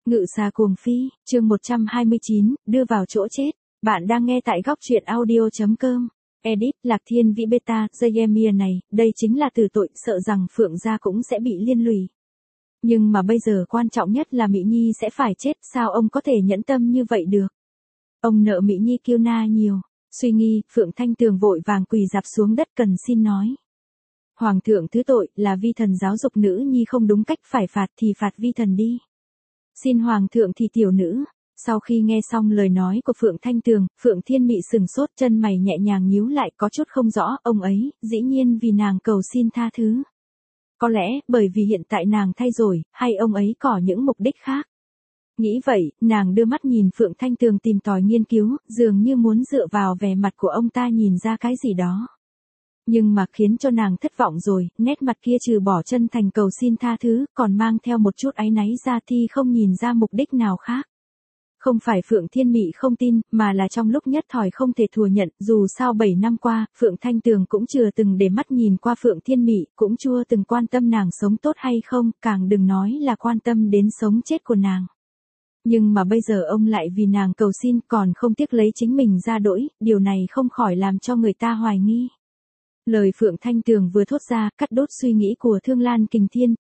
Ngự xà cuồng phi, chương 129, đưa vào chỗ chết. Bạn đang nghe tại góc truyện audio.com. Edit, Lạc Thiên Vĩ Beta, Jayemia này, đây chính là từ tội, sợ rằng Phượng gia cũng sẽ bị liên lụy. Nhưng mà bây giờ quan trọng nhất là Mỹ Nhi sẽ phải chết, sao ông có thể nhẫn tâm như vậy được? Ông nợ Mỹ Nhi kiêu na nhiều. Suy nghi, Phượng Thanh Tường vội vàng quỳ rạp xuống đất cần xin nói. Hoàng thượng thứ tội, là vi thần giáo dục nữ nhi không đúng cách, phải phạt thì phạt vi thần đi. Xin Hoàng thượng thì tiểu nữ. Sau khi nghe xong lời nói của Phượng Thanh Tường, Phượng Thiên Mị sừng sốt, chân mày nhẹ nhàng nhíu lại, có chút không rõ, ông ấy, dĩ nhiên vì nàng cầu xin tha thứ. Có lẽ, bởi vì hiện tại nàng thay rồi, hay ông ấy có những mục đích khác. Nghĩ vậy, nàng đưa mắt nhìn Phượng Thanh Tường tìm tòi nghiên cứu, dường như muốn dựa vào vẻ mặt của ông ta nhìn ra cái gì đó. Nhưng mà khiến cho nàng thất vọng rồi, nét mặt kia trừ bỏ chân thành cầu xin tha thứ, còn mang theo một chút áy náy ra thì không nhìn ra mục đích nào khác. Không phải Phượng Thiên Mị không tin, mà là trong lúc nhất thời không thể thừa nhận, dù sao 7 năm qua, Phượng Thanh Tường cũng chưa từng để mắt nhìn qua Phượng Thiên Mị, cũng chưa từng quan tâm nàng sống tốt hay không, càng đừng nói là quan tâm đến sống chết của nàng. Nhưng mà bây giờ ông lại vì nàng cầu xin, còn không tiếc lấy chính mình ra đỗi, điều này không khỏi làm cho người ta hoài nghi. Lời Phượng Thanh Tường vừa thốt ra, cắt đốt suy nghĩ của Thương Lan Kình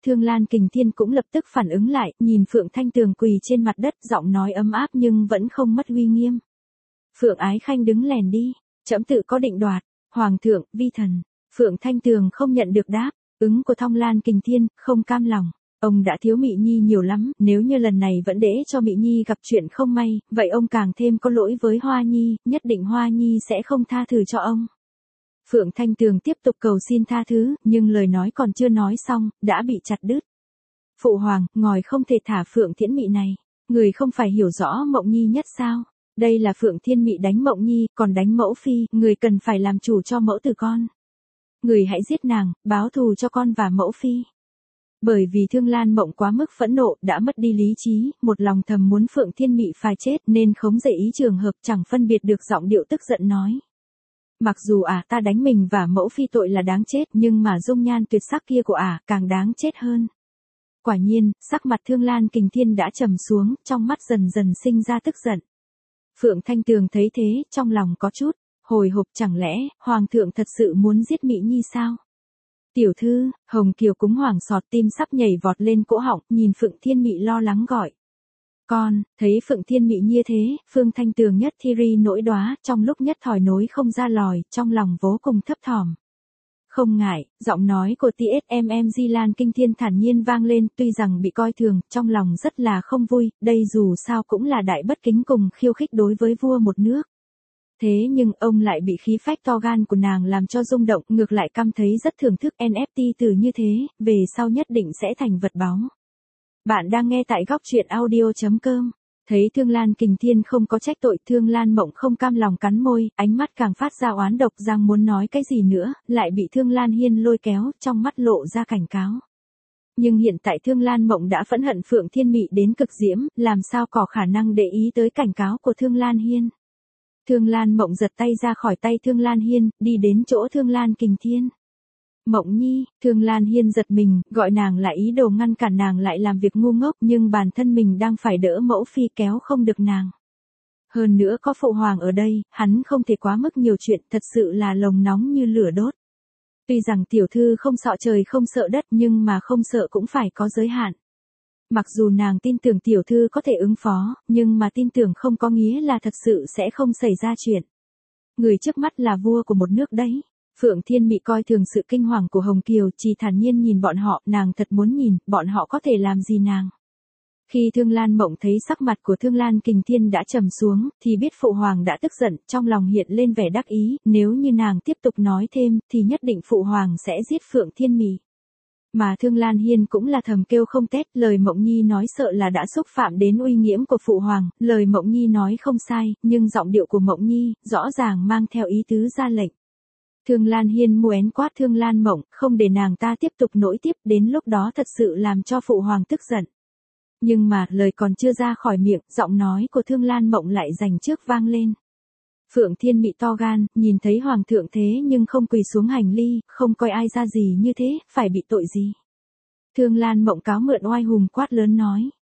Thiên cũng lập tức phản ứng lại, nhìn Phượng Thanh Tường quỳ trên mặt đất, giọng nói ấm áp nhưng vẫn không mất uy nghiêm. Phượng Ái Khanh đứng lèn đi, trẫm tự có định đoạt. Hoàng thượng, vi thần. Phượng Thanh Tường không nhận được đáp, ứng của Thương Lan Kình Thiên, không cam lòng. Ông đã thiếu Mị Nhi nhiều lắm, nếu như lần này vẫn để cho Mị Nhi gặp chuyện không may, vậy ông càng thêm có lỗi với Hoa Nhi, nhất định Hoa Nhi sẽ không tha thứ cho ông. Phượng Thanh Tường tiếp tục cầu xin tha thứ, nhưng lời nói còn chưa nói xong, đã bị chặt đứt. Phụ hoàng, ngài không thể thả Phượng Thiển Mị này. Người không phải hiểu rõ Mộng Nhi nhất sao? Đây là Phượng Thiên Mị đánh Mộng Nhi, còn đánh mẫu phi, người cần phải làm chủ cho mẫu tử con. Người hãy giết nàng, báo thù cho con và mẫu phi. Bởi vì Thương Lan Mộng quá mức phẫn nộ, đã mất đi lý trí, một lòng thầm muốn Phượng Thiên Mị phải chết nên không dễ ý trường hợp, chẳng phân biệt được giọng điệu tức giận nói. Mặc dù ta đánh mình và mẫu phi tội là đáng chết, nhưng mà dung nhan tuyệt sắc kia của càng đáng chết hơn. Quả nhiên, sắc mặt Thương Lan Kình Thiên đã trầm xuống, trong mắt dần dần sinh ra tức giận. Phượng Thanh Tường thấy thế, trong lòng có chút hồi hộp, chẳng lẽ Hoàng thượng thật sự muốn giết Mị Nhi sao? Tiểu thư, Hồng Kiều cúng hoàng sọt tim sắp nhảy vọt lên cổ họng, nhìn Phượng Thiên Mị lo lắng gọi. Con, thấy Phượng Thiên Mị như thế, Phương Thanh Tường nhất thi ri nỗi đóa, trong lúc nhất thời nối không ra lòi, trong lòng vô cùng thấp thỏm. Không ngại, giọng nói của TSMM Lan Kinh Thiên thản nhiên vang lên, tuy rằng bị coi thường, trong lòng rất là không vui, đây dù sao cũng là đại bất kính cùng khiêu khích đối với vua một nước. Thế nhưng ông lại bị khí phách to gan của nàng làm cho rung động, ngược lại cảm thấy rất thưởng thức NFT từ như thế, về sau nhất định sẽ thành vật báu. Bạn đang nghe tại góc truyện audio.com. Thấy Thương Lan Kình Thiên không có trách tội, Thương Lan Mộng không cam lòng cắn môi, ánh mắt càng phát ra oán độc, rằng muốn nói cái gì nữa, lại bị Thương Lan Hiên lôi kéo, trong mắt lộ ra cảnh cáo. Nhưng hiện tại Thương Lan Mộng đã phẫn hận Phượng Thiên Mị đến cực diễm, làm sao có khả năng để ý tới cảnh cáo của Thương Lan Hiên. Thương Lan Mộng giật tay ra khỏi tay Thương Lan Hiên, đi đến chỗ Thương Lan Kình Thiên. Mộng Nhi, Thương Lan Hiên giật mình, gọi nàng lại ý đồ ngăn cản nàng lại làm việc ngu ngốc, nhưng bản thân mình đang phải đỡ mẫu phi, kéo không được nàng. Hơn nữa có phụ hoàng ở đây, hắn không thể quá mức nhiều chuyện, thật sự là lồng nóng như lửa đốt. Tuy rằng tiểu thư không sợ trời không sợ đất, nhưng mà không sợ cũng phải có giới hạn. Mặc dù nàng tin tưởng tiểu thư có thể ứng phó, nhưng mà tin tưởng không có nghĩa là thật sự sẽ không xảy ra chuyện. Người trước mắt là vua của một nước đấy. Phượng Thiên Mị coi thường sự kinh hoàng của Hồng Kiều, chỉ thản nhiên nhìn bọn họ, nàng thật muốn nhìn, bọn họ có thể làm gì nàng. Khi Thương Lan Mộng thấy sắc mặt của Thương Lan Kình Thiên đã trầm xuống, thì biết phụ hoàng đã tức giận, trong lòng hiện lên vẻ đắc ý, nếu như nàng tiếp tục nói thêm, thì nhất định phụ hoàng sẽ giết Phượng Thiên Mị. Mà Thương Lan Hiên cũng là thầm kêu không tét, lời Mộng Nhi nói sợ là đã xúc phạm đến uy nghiêm của phụ hoàng, lời Mộng Nhi nói không sai, nhưng giọng điệu của Mộng Nhi, rõ ràng mang theo ý tứ ra lệnh. Thương Lan Hiên muén quát Thương Lan Mộng, không để nàng ta tiếp tục nổi tiếp, đến lúc đó thật sự làm cho phụ hoàng tức giận. Nhưng mà, lời còn chưa ra khỏi miệng, giọng nói của Thương Lan Mộng lại dành trước vang lên. Phượng Thiên Mị to gan, nhìn thấy hoàng thượng thế nhưng không quỳ xuống hành ly, không coi ai ra gì như thế, phải bị tội gì. Thương Lan Mộng cáo mượn oai hùng quát lớn nói.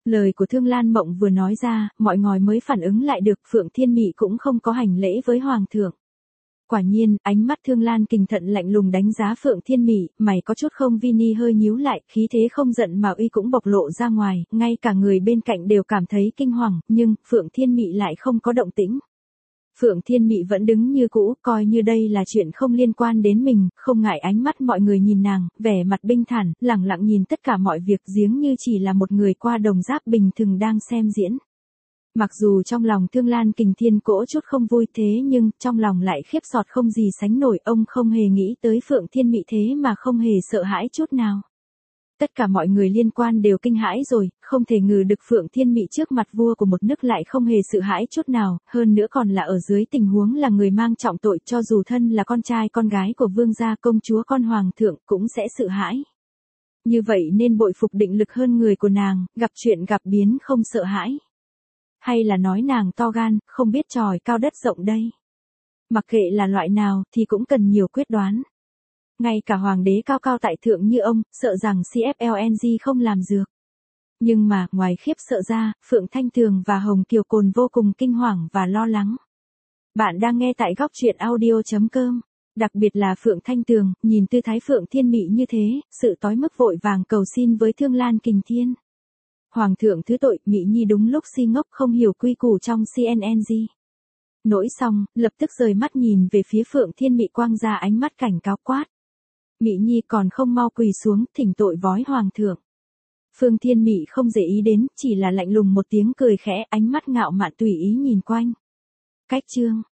Lời của Thương Lan Mộng vừa nói ra, mọi người mới phản ứng lại được Phượng Thiên Mị cũng không có hành lễ với Hoàng thượng. Quả nhiên, ánh mắt Thương Lan Kình Thận lạnh lùng đánh giá Phượng Thiên Mị, mày có chút không Vini hơi nhíu lại, khí thế không giận mà uy cũng bộc lộ ra ngoài, ngay cả người bên cạnh đều cảm thấy kinh hoàng, nhưng Phượng Thiên Mị lại không có động tĩnh. Phượng Thiên Mị vẫn đứng như cũ, coi như đây là chuyện không liên quan đến mình, không ngại ánh mắt mọi người nhìn nàng, vẻ mặt bình thản, lẳng lặng nhìn tất cả mọi việc giếng như chỉ là một người qua đồng giáp bình thường đang xem diễn. Mặc dù trong lòng Thương Lan Kình Thiên cỗ chút không vui thế nhưng trong lòng lại khiếp sọt không gì sánh nổi, ông không hề nghĩ tới Phượng Thiên Mị thế mà không hề sợ hãi chút nào. Tất cả mọi người liên quan đều kinh hãi rồi, không thể ngờ được Phượng Thiên Mị trước mặt vua của một nước lại không hề sợ hãi chút nào, hơn nữa còn là ở dưới tình huống là người mang trọng tội, cho dù thân là con trai con gái của vương gia công chúa con hoàng thượng cũng sẽ sợ hãi. Như vậy nên bội phục định lực hơn người của nàng, gặp chuyện gặp biến không sợ hãi. Hay là nói nàng to gan, không biết tròi cao đất rộng đây. Mặc kệ là loại nào thì cũng cần nhiều quyết đoán. Ngay cả hoàng đế cao cao tại thượng như ông, sợ rằng CFLNG không làm dược. Nhưng mà, ngoài khiếp sợ ra, Phượng Thanh Tường và Hồng Kiều Cồn vô cùng kinh hoàng và lo lắng. Bạn đang nghe tại góc truyện audio.com. Đặc biệt là Phượng Thanh Tường, nhìn tư thái Phượng Thiên Mị như thế, sự tối mức vội vàng cầu xin với Thương Lan Kình Thiên. Hoàng thượng thứ tội, Mị Nhi đúng lúc si ngốc không hiểu quy củ trong CNNG. Nỗi xong, lập tức rời mắt nhìn về phía Phượng Thiên Mị quang ra ánh mắt cảnh cáo quát. Mị Nhi còn không mau quỳ xuống, thỉnh tội vói Hoàng thượng. Phượng Thiên Mị không để ý đến, chỉ là lạnh lùng một tiếng cười khẽ, ánh mắt ngạo mạn tùy ý nhìn quanh. Cách chương.